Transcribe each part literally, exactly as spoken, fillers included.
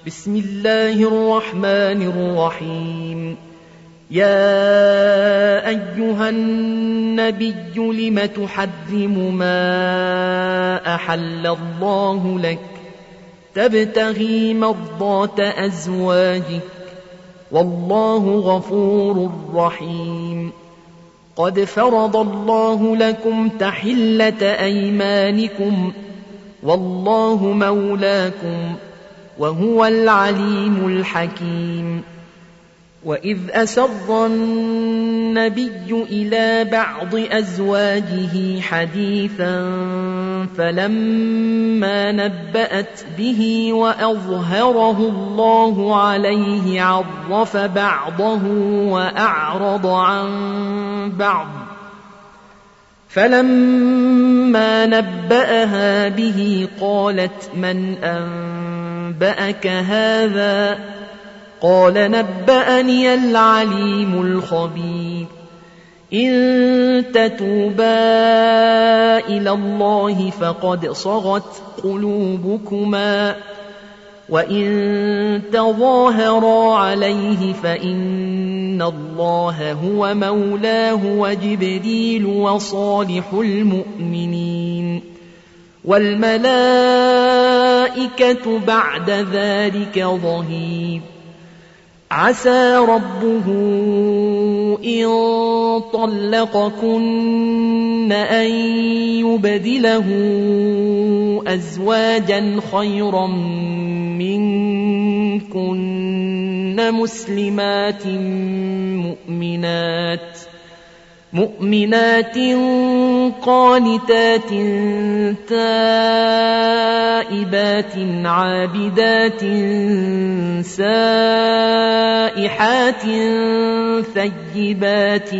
بسم الله الرحمن الرحيم. يا أيها النبي لم تحرم ما أحل الله لك تبتغي مرضات أزواجك والله غفور رحيم. قد فرض الله لكم تحلة أيمانكم والله مولاكم وهو العليم الحكيم. وإذ أسر النبي إلى بعض أزواجه حديثا فلما نبأت به وأظهره الله عليه عرف بعضه وأعرض عن بعض، فلما نبأها به قالت من أنبأك هذا؟ قال نبأني العليم الخبير. إن تتوبا إلى الله فقد صغت قلوبكما وإن تظاهرا عليه فإن الله هو مولاه وجبريل وصالح المؤمنين والملائكة بعد ذلك ظهير. عسى ربه إن طلقكن أن يبدله أزواجا خيرا منكن مسلمات مؤمنات مؤمنات قانتات تائبات عابدات سائحات ثيبات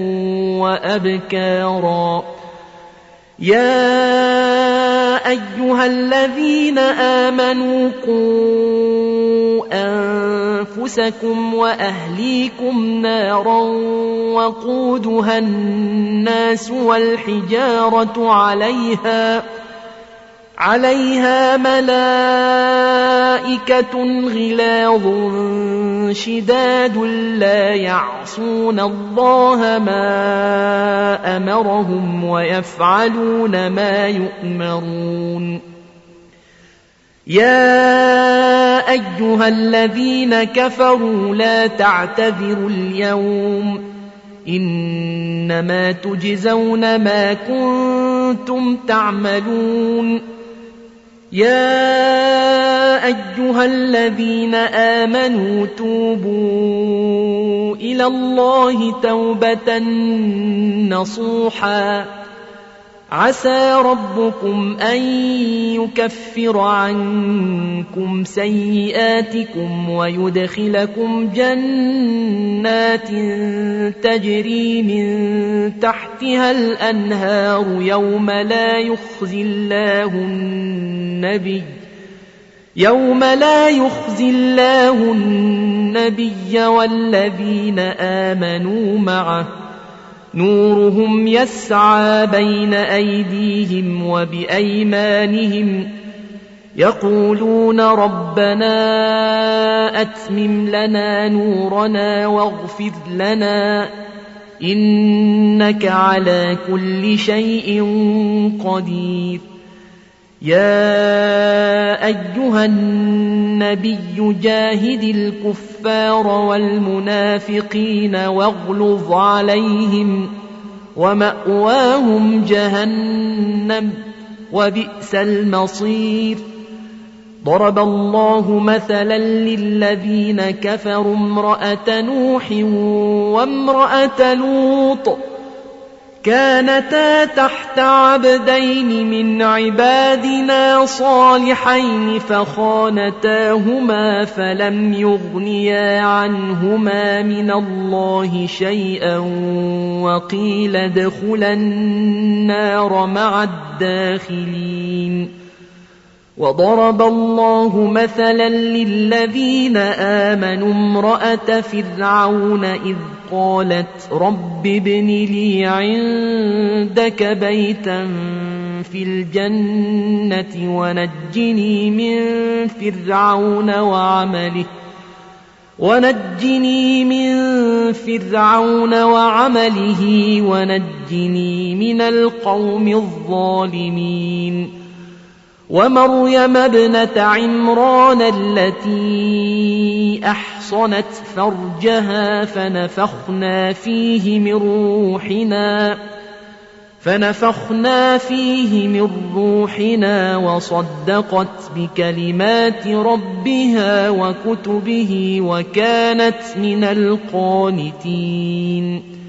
وأبكارا. يا أيها الذين آمنوا قوا أنفسكم وأهليكم نارا وقودها الناس والحجارة عليها عليها ملائكة غلاظ شداد لا يعصون الله ما أمرهم ويفعلون ما يؤمرون. يا أيها الذين كفروا لا تعتذروا اليوم إنما تجزون ما كنتم تعملون. يا أيها الذين آمنوا توبوا إلى الله توبة نصوحا عسى ربكم أن يكفر عنكم سيئاتكم ويدخلكم جنات تجري من تحتها الأنهار يوم لا يخزي الله النبي يوم لا يخزي الله النبي والذين آمنوا معه نورهم يسعى بين أيديهم وبأيمانهم يقولون ربنا أتمم لنا نورنا واغفر لنا إنك على كل شيء قدير. يا أيها النبي جاهد الكفار والمنافقين واغلظ عليهم ومأواهم جهنم وبئس المصير. ضرب الله مثلا للذين كفروا امرأة نوح وامرأة لوط كانتا تحت عبدين من عبادنا صالحين فخانتاهما فلم يغنيا عنهما من الله شيئا وقيل ادخلا النار مع الداخلين. وضرب الله مثلا للذين آمنوا امرأة فرعون إذ قالت رب ابن لي عندك بيتا في الجنة ونجني من فرعون وعمله ونجني من فرعون وعمله ونجني من القوم الظالمين ومريم ابنة عمران التي أحصنت فرجها فنفخنا فيه من روحنا فنفخنا فيه من روحنا وصدقت بكلمات ربها وكتبه وكانت من القانتين